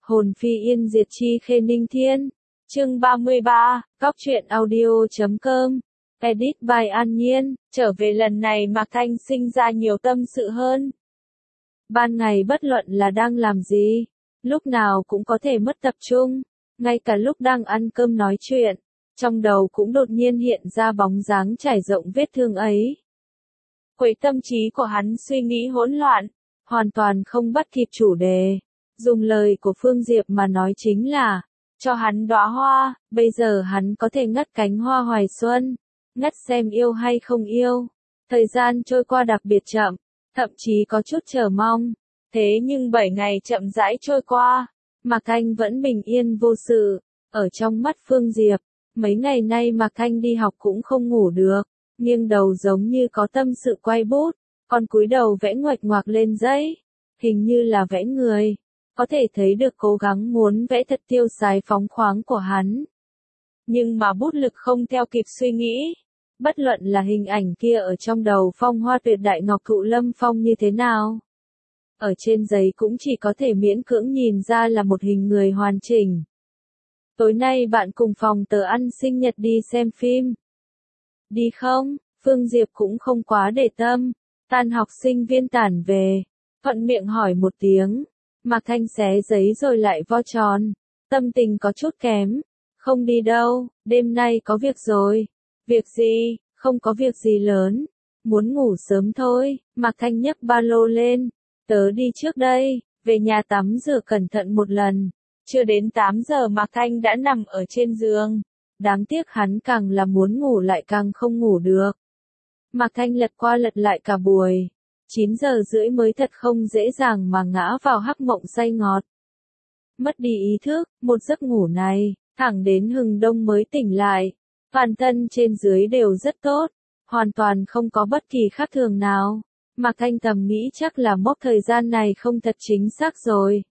Hồn phi yên diệt chi khê ninh thiên. Chương 33, Góc truyện audio.com. Edit by An Nhiên. Trở về lần này Mạc Thanh sinh ra nhiều tâm sự hơn. Ban ngày bất luận là đang làm gì, lúc nào cũng có thể mất tập trung. Ngay cả lúc đang ăn cơm nói chuyện, trong đầu cũng đột nhiên hiện ra bóng dáng trải rộng vết thương ấy. Quấy tâm trí của hắn suy nghĩ hỗn loạn, hoàn toàn không bắt kịp chủ đề. Dùng lời của Phương Diệp mà nói chính là, cho hắn đóa hoa, bây giờ hắn có thể ngắt cánh hoa hoài xuân, ngắt xem yêu hay không yêu. Thời gian trôi qua đặc biệt chậm, thậm chí có chút chờ mong. Thế nhưng 7 ngày chậm rãi trôi qua, Mạc Thanh vẫn bình yên vô sự. Ở trong mắt Phương Diệp, mấy ngày nay Mạc Thanh đi học cũng không ngủ được, nghiêng đầu giống như có tâm sự quay bút, còn cúi đầu vẽ nguệch ngoạc lên giấy, hình như là vẽ người. Có thể thấy được cố gắng muốn vẽ thật tiêu sái phóng khoáng của hắn. Nhưng mà bút lực không theo kịp suy nghĩ. Bất luận là hình ảnh kia ở trong đầu phong hoa tuyệt đại ngọc thụ lâm phong như thế nào. Ở trên giấy cũng chỉ có thể miễn cưỡng nhìn ra là một hình người hoàn chỉnh. Tối nay bạn cùng phòng tớ ăn sinh nhật đi xem phim. Đi không? Phương Diệp cũng không quá để tâm. Tan học sinh viên tản về. Thuận miệng hỏi một tiếng. Mạc Thanh xé giấy rồi lại vo tròn. Tâm tình có chút kém. Không đi đâu, đêm nay có việc rồi. Việc gì? Không có việc gì lớn. Muốn ngủ sớm thôi. Mạc Thanh nhấc ba lô lên. Tớ đi trước đây, về nhà tắm rửa cẩn thận một lần. Chưa đến 8 giờ Mạc Thanh đã nằm ở trên giường. Đáng tiếc hắn càng là muốn ngủ lại càng không ngủ được. Mạc Thanh lật qua lật lại cả buổi. 9 giờ rưỡi mới thật không dễ dàng mà ngã vào hắc mộng say ngọt. Mất đi ý thức, một giấc ngủ này, thẳng đến hừng đông mới tỉnh lại. Toàn thân trên dưới đều rất tốt, hoàn toàn không có bất kỳ khác thường nào. Mạc Thanh thầm nghĩ chắc là mốc thời gian này không thật chính xác rồi.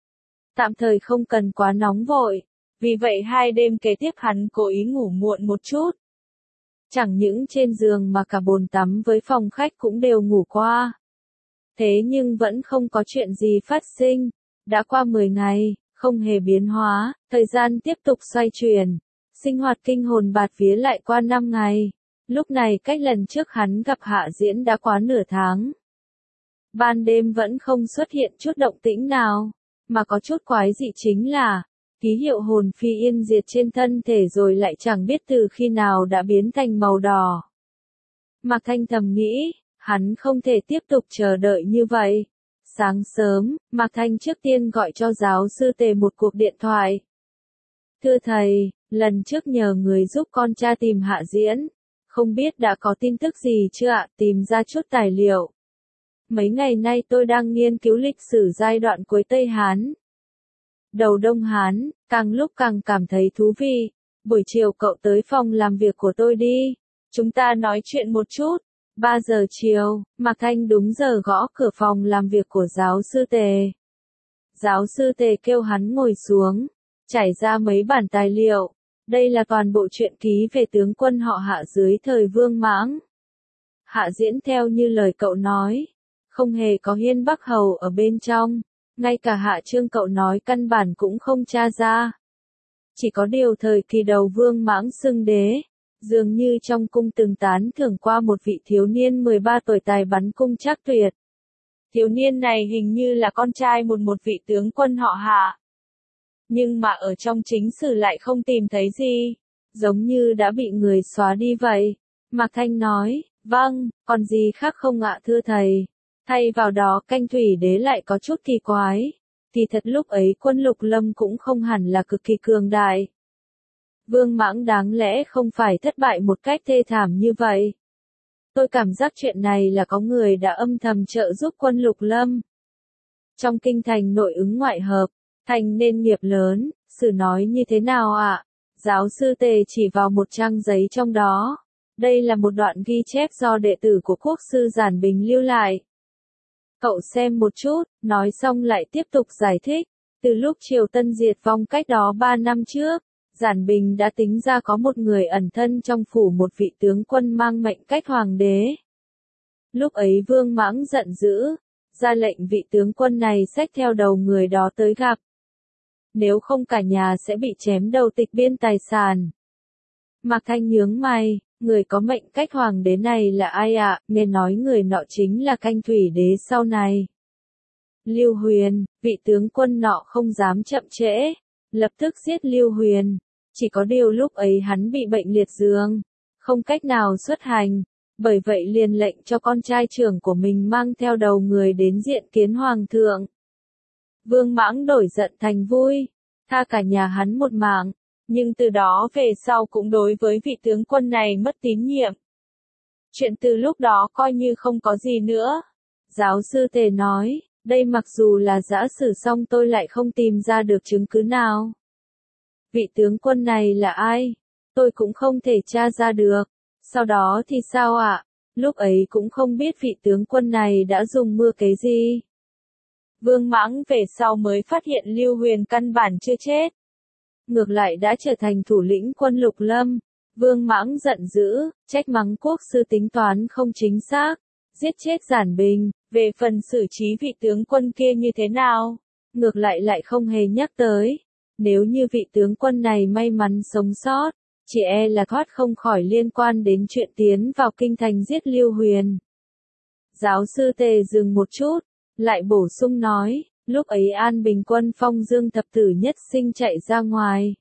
Tạm thời không cần quá nóng vội, vì vậy 2 đêm kế tiếp hắn cố ý ngủ muộn một chút. Chẳng những trên giường mà cả bồn tắm với phòng khách cũng đều ngủ qua. Thế nhưng vẫn không có chuyện gì phát sinh. Đã qua 10 ngày, không hề biến hóa, thời gian tiếp tục xoay chuyển. Sinh hoạt kinh hồn bạt vía lại qua 5 ngày. Lúc này cách lần trước hắn gặp Hạ Diễn đã quá nửa tháng. Ban đêm vẫn không xuất hiện chút động tĩnh nào, mà có chút quái dị chính là, ký hiệu hồn phi yên diệt trên thân thể rồi lại chẳng biết từ khi nào đã biến thành màu đỏ. Mạc Thanh thầm nghĩ, hắn không thể tiếp tục chờ đợi như vậy. Sáng sớm, Mạc Thanh trước tiên gọi cho giáo sư Tề một cuộc điện thoại. Thưa thầy, lần trước nhờ người giúp con tra tìm Hạ Diễn. Không biết đã có tin tức gì chưa ạ, tìm ra chút tài liệu. Mấy ngày nay tôi đang nghiên cứu lịch sử giai đoạn cuối Tây Hán. Đầu Đông Hán, càng lúc càng cảm thấy thú vị. Buổi chiều cậu tới phòng làm việc của tôi đi. Chúng ta nói chuyện một chút. 3 giờ chiều, Mạc Thanh đúng giờ gõ cửa phòng làm việc của giáo sư Tề. Giáo sư Tề kêu hắn ngồi xuống, trải ra mấy bản tài liệu. Đây là toàn bộ truyện ký về tướng quân họ Hạ dưới thời Vương Mãng. Hạ Diễn theo như lời cậu nói, không hề có Hiên Bắc Hầu ở bên trong, ngay cả Hạ Trương cậu nói căn bản cũng không tra ra. Chỉ có điều thời kỳ đầu Vương Mãng xưng đế, dường như trong cung từng tán thưởng qua một vị thiếu niên 13 tuổi tài bắn cung trác tuyệt. Thiếu niên này hình như là con trai một vị tướng quân họ Hạ. Nhưng mà ở trong chính sử lại không tìm thấy gì, giống như đã bị người xóa đi vậy. Mạc Thanh nói, vâng, còn gì khác không ạ thưa thầy. Thay vào đó Canh Thủy Đế lại có chút kỳ quái. Thì thật lúc ấy quân Lục Lâm cũng không hẳn là cực kỳ cường đại. Vương Mãng đáng lẽ không phải thất bại một cách thê thảm như vậy. Tôi cảm giác chuyện này là có người đã âm thầm trợ giúp quân Lục Lâm. Trong kinh thành nội ứng ngoại hợp, thành nên nghiệp lớn, sử nói như thế nào ạ? Giáo sư Tề chỉ vào một trang giấy trong đó. Đây là một đoạn ghi chép do đệ tử của quốc sư Giản Bình lưu lại. Cậu xem một chút, nói xong lại tiếp tục giải thích. Từ lúc Triều Tân diệt vong cách đó 3 năm trước, Giản Bình đã tính ra có một người ẩn thân trong phủ một vị tướng quân mang mệnh cách hoàng đế. Lúc ấy Vương Mãng giận dữ, ra lệnh vị tướng quân này xách theo đầu người đó tới gặp. nếu không cả nhà sẽ bị chém đầu tịch biên tài sản. Mạc Thanh nhướng mày, người có mệnh cách hoàng đế này là ai ạ? Nghe nói người nọ chính là Canh Thủy Đế sau này. Lưu Huyền, vị tướng quân nọ không dám chậm trễ, lập tức giết Lưu Huyền. Chỉ có điều lúc ấy hắn bị bệnh liệt giường, không cách nào xuất hành, bởi vậy liền lệnh cho con trai trưởng của mình mang theo đầu người đến diện kiến hoàng thượng. Vương Mãng đổi giận thành vui, tha cả nhà hắn một mạng, nhưng từ đó về sau cũng đối với vị tướng quân này mất tín nhiệm. Chuyện từ lúc đó coi như không có gì nữa. Giáo sư Tề nói, đây mặc dù là giã sử song tôi lại không tìm ra được chứng cứ nào. Vị tướng quân này là ai? Tôi cũng không thể tra ra được. Sau đó thì sao ạ? Lúc ấy cũng không biết vị tướng quân này đã dùng mưu kế gì. Vương Mãng về sau mới phát hiện Lưu Huyền căn bản chưa chết. Ngược lại đã trở thành thủ lĩnh quân Lục Lâm. Vương Mãng giận dữ, trách mắng quốc sư tính toán không chính xác, giết chết Giản Bình. Về phần xử trí vị tướng quân kia như thế nào, ngược lại không hề nhắc tới. Nếu như vị tướng quân này may mắn sống sót, chỉ e là thoát không khỏi liên quan đến chuyện tiến vào kinh thành giết Lưu Huyền. Giáo sư Tề dừng một chút, lại bổ sung nói, lúc ấy An Bình quân Phong Dương thập tử nhất sinh chạy ra ngoài,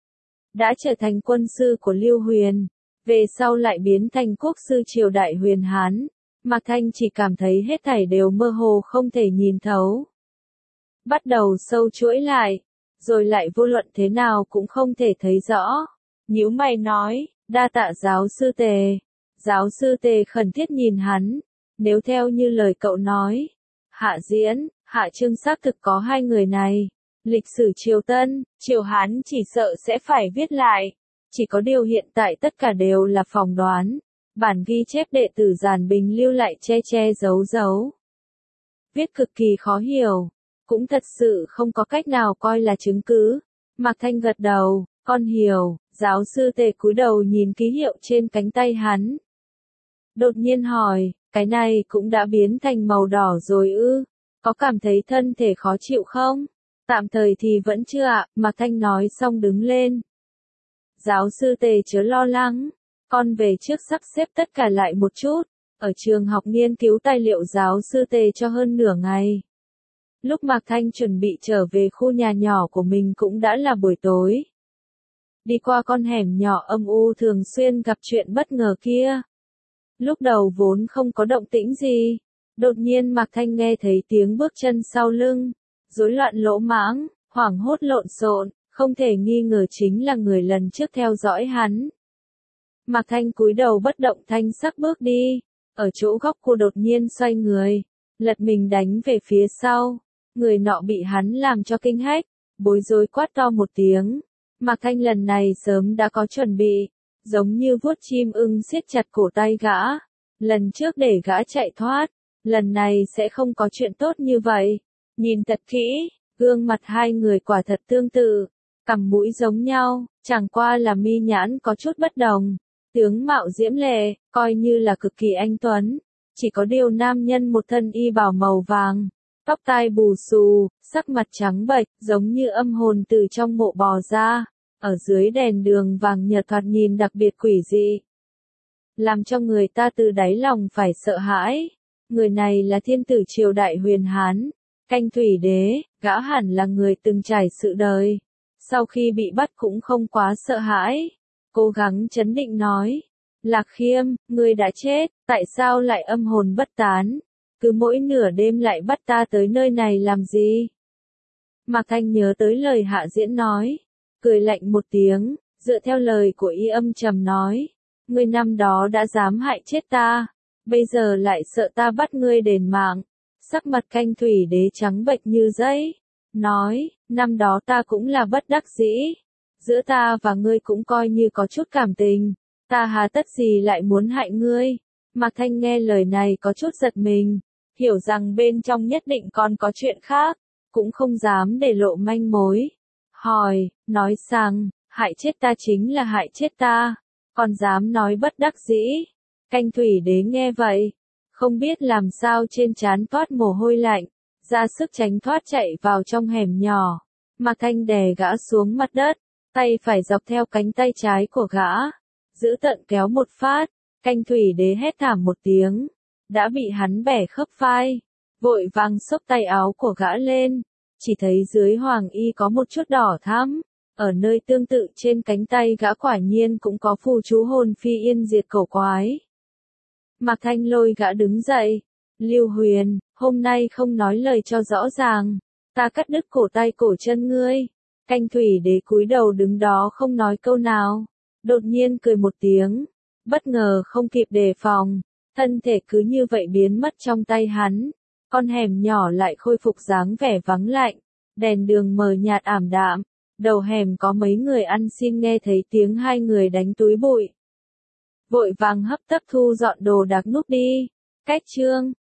đã trở thành quân sư của Lưu Huyền, về sau lại biến thành quốc sư triều đại Huyền Hán. Mạc Thanh chỉ cảm thấy hết thảy đều mơ hồ không thể nhìn thấu. Bắt đầu sâu chuỗi lại, rồi lại vô luận thế nào cũng không thể thấy rõ. Nhíu mày nói, đa tạ giáo sư Tề. Giáo sư Tề khẩn thiết nhìn hắn, nếu theo như lời cậu nói, Hạ Diễn, Hạ Trương xác thực có hai người này. Lịch sử triều Tân, triều Hán chỉ sợ sẽ phải viết lại. Chỉ có điều hiện tại tất cả đều là phỏng đoán. Bản ghi chép đệ tử Giản Bình lưu lại che giấu. Viết cực kỳ khó hiểu, cũng thật sự không có cách nào coi là chứng cứ. Mạc Thanh gật đầu, con hiểu. Giáo sư Tề cúi đầu nhìn ký hiệu trên cánh tay hắn. Đột nhiên hỏi, cái này cũng đã biến thành màu đỏ rồi ư? Có cảm thấy thân thể khó chịu không? Tạm thời thì vẫn chưa ạ, Mạc Thanh nói xong đứng lên. Giáo sư Tề chớ lo lắng, con về trước sắp xếp tất cả lại một chút. Ở trường học nghiên cứu tài liệu giáo sư Tề cho hơn nửa ngày. Lúc Mạc Thanh chuẩn bị trở về khu nhà nhỏ của mình cũng đã là buổi tối. Đi qua con hẻm nhỏ âm u thường xuyên gặp chuyện bất ngờ kia. Lúc đầu vốn không có động tĩnh gì, đột nhiên Mạc Thanh nghe thấy tiếng bước chân sau lưng, rối loạn lỗ mãng, hoảng hốt lộn xộn, không thể nghi ngờ chính là người lần trước theo dõi hắn. Mạc Thanh cúi đầu bất động thanh sắc bước đi, ở chỗ góc cô đột nhiên xoay người, lật mình đánh về phía sau, người nọ bị hắn làm cho kinh hách, bối rối quát to một tiếng. Mạc Thanh lần này sớm đã có chuẩn bị, giống như vuốt chim ưng siết chặt cổ tay gã. Lần trước để gã chạy thoát, lần này sẽ không có chuyện tốt như vậy. Nhìn thật kỹ, gương mặt hai người quả thật tương tự, cằm mũi giống nhau, chẳng qua là mi nhãn có chút bất đồng. Tướng mạo diễm lệ, coi như là cực kỳ anh tuấn, chỉ có điều nam nhân một thân y bào màu vàng, tóc tai bù xù, sắc mặt trắng bệch, giống như âm hồn từ trong mộ bò ra. Ở dưới đèn đường vàng nhợt thoạt nhìn đặc biệt quỷ dị, làm cho người ta từ đáy lòng phải sợ hãi. Người này là thiên tử triều đại Huyền Hán, Canh Thủy Đế, gã hẳn là người từng trải sự đời. Sau khi bị bắt cũng không quá sợ hãi, cố gắng trấn định nói, Lạc Khiêm, ngươi đã chết, tại sao lại âm hồn bất tán? Cứ mỗi nửa đêm lại bắt ta tới nơi này làm gì? Mạc Thanh nhớ tới lời Hạ Diễn nói, cười lạnh một tiếng, dựa theo lời của y âm trầm nói, ngươi năm đó đã dám hại chết ta, bây giờ lại sợ ta bắt ngươi đền mạng. Sắc mặt Canh Thủy Đế trắng bệch như giấy, nói, năm đó ta cũng là bất đắc dĩ, giữa ta và ngươi cũng coi như có chút cảm tình, ta hà tất gì lại muốn hại ngươi. Mạc Thanh nghe lời này có chút giật mình, hiểu rằng bên trong nhất định còn có chuyện khác, cũng không dám để lộ manh mối. Hỏi, nói rằng, hại chết ta chính là hại chết ta, còn dám nói bất đắc dĩ. Canh Thủy Đế nghe vậy, không biết làm sao trên trán toát mồ hôi lạnh, ra sức tránh thoát chạy vào trong hẻm nhỏ. Mạc Thanh đè gã xuống mặt đất, tay phải dọc theo cánh tay trái của gã, giữ tận kéo một phát, Canh Thủy Đế hét thảm một tiếng, đã bị hắn bẻ khớp vai, vội vàng xốc tay áo của gã lên, chỉ thấy dưới hoàng y có một chút đỏ thắm, ở nơi tương tự trên cánh tay gã quả nhiên cũng có phù chú hồn phi yên diệt cổ quái. Mạc Thanh lôi gã đứng dậy, Lưu Huyền, hôm nay không nói lời cho rõ ràng, ta cắt đứt cổ tay cổ chân ngươi. Canh Thủy Đế cúi đầu đứng đó không nói câu nào, đột nhiên cười một tiếng, bất ngờ không kịp đề phòng, thân thể cứ như vậy biến mất trong tay hắn, con hẻm nhỏ lại khôi phục dáng vẻ vắng lạnh, đèn đường mờ nhạt ảm đạm, đầu hẻm có mấy người ăn xin nghe thấy tiếng hai người đánh túi bụi. Vội vàng hấp tấp thu dọn đồ đạc núp đi, cách chương.